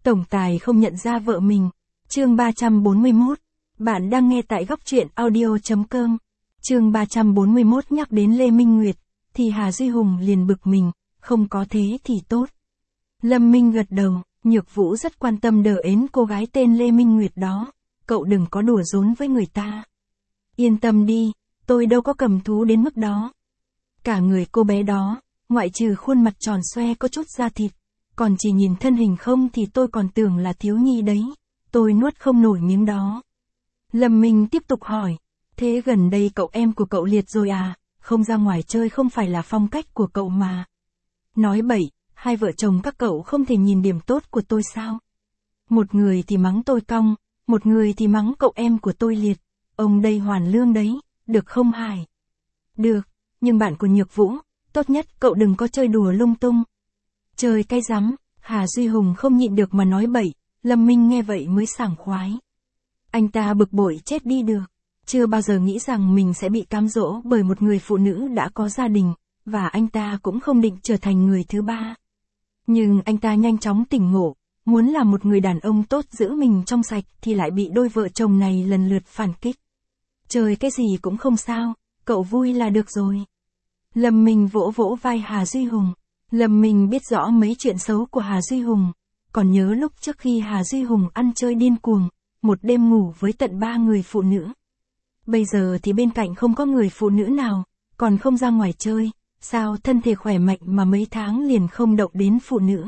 Tổng tài không nhận ra vợ mình. Chương 341. Bạn đang nghe tại góc truyện audio.com. Chương 341 nhắc đến Lê Minh Nguyệt, thì Hà Duy Hùng liền bực mình, không có thế thì tốt. Lâm Minh gật đầu, Nhược Vũ rất quan tâm đờ ến cô gái tên Lê Minh Nguyệt đó, cậu đừng có đùa giỡn với người ta. Yên tâm đi, tôi đâu có cầm thú đến mức đó. Cả người cô bé đó, ngoại trừ khuôn mặt tròn xoe có chút da thịt, còn chỉ nhìn thân hình không thì tôi còn tưởng là thiếu nhi đấy, tôi nuốt không nổi miếng đó. Lâm Minh tiếp tục hỏi, thế gần đây cậu em của cậu liệt rồi à, không ra ngoài chơi không phải là phong cách của cậu mà. Nói bậy, hai vợ chồng các cậu không thể nhìn điểm tốt của tôi sao? Một người thì mắng tôi cong, một người thì mắng cậu em của tôi liệt, ông đây hoàn lương đấy, được không Hải? Được, nhưng bạn của Nhược Vũ, tốt nhất cậu đừng có chơi đùa lung tung. Chơi cái rắm, Hà Duy Hùng không nhịn được mà nói bậy, Lâm Minh nghe vậy mới sảng khoái. Anh ta bực bội chết đi được, chưa bao giờ nghĩ rằng mình sẽ bị cám dỗ bởi một người phụ nữ đã có gia đình, và anh ta cũng không định trở thành người thứ ba. Nhưng anh ta nhanh chóng tỉnh ngộ, muốn là một người đàn ông tốt giữ mình trong sạch thì lại bị đôi vợ chồng này lần lượt phản kích. Chơi cái gì cũng không sao, cậu vui là được rồi. Lâm Minh vỗ vỗ vai Hà Duy Hùng. Lâm Minh biết rõ mấy chuyện xấu của Hà Duy Hùng, còn nhớ lúc trước khi Hà Duy Hùng ăn chơi điên cuồng, một đêm ngủ với tận 3 người phụ nữ. Bây giờ thì bên cạnh không có người phụ nữ nào, còn không ra ngoài chơi, sao thân thể khỏe mạnh mà mấy tháng liền không động đến phụ nữ.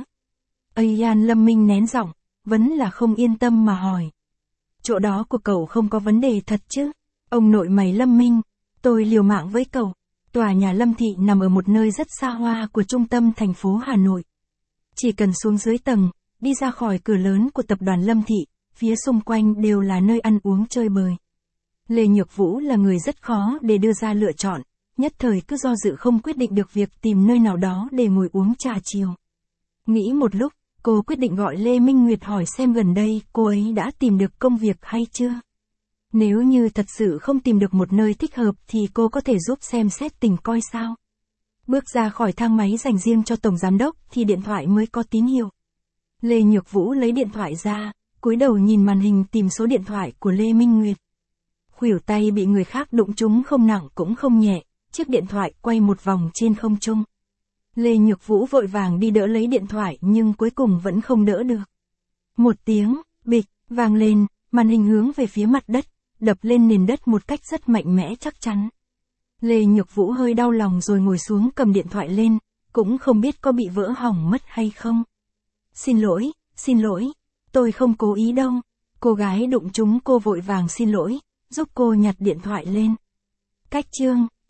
Lâm Minh nén giọng, vẫn là không yên tâm mà hỏi. Chỗ đó của cậu không có vấn đề thật chứ? Ông nội mày Lâm Minh, tôi liều mạng với cậu. Tòa nhà Lâm Thị nằm ở một nơi rất xa hoa của trung tâm thành phố Hà Nội. Chỉ cần xuống dưới tầng, đi ra khỏi cửa lớn của tập đoàn Lâm Thị, phía xung quanh đều là nơi ăn uống chơi bời. Lê Nhược Vũ là người rất khó để đưa ra lựa chọn, nhất thời cứ do dự không quyết định được việc tìm nơi nào đó để ngồi uống trà chiều. Nghĩ một lúc, cô quyết định gọi Lê Minh Nguyệt hỏi xem gần đây cô ấy đã tìm được công việc hay chưa. Nếu như thật sự không tìm được một nơi thích hợp thì cô có thể giúp xem xét tình coi sao. Bước ra khỏi thang máy dành riêng cho tổng giám đốc thì điện thoại mới có tín hiệu. Lê Nhược Vũ lấy điện thoại ra, cúi đầu nhìn màn hình tìm số điện thoại của Lê Minh Nguyệt. Khuỷu tay bị người khác đụng trúng không nặng cũng không nhẹ, chiếc điện thoại quay một vòng trên không trung. Lê Nhược Vũ vội vàng đi đỡ lấy điện thoại nhưng cuối cùng vẫn không đỡ được. Một tiếng, bịch, vang lên, màn hình hướng về phía mặt đất, đập lên nền đất một cách rất mạnh mẽ chắc chắn. Lê Nhược Vũ hơi đau lòng rồi ngồi xuống cầm điện thoại lên, cũng không biết có bị vỡ hỏng mất hay không. Xin lỗi, tôi không cố ý đâu. Cô gái đụng chúng cô vội vàng xin lỗi, giúp cô nhặt điện thoại lên. Cách chương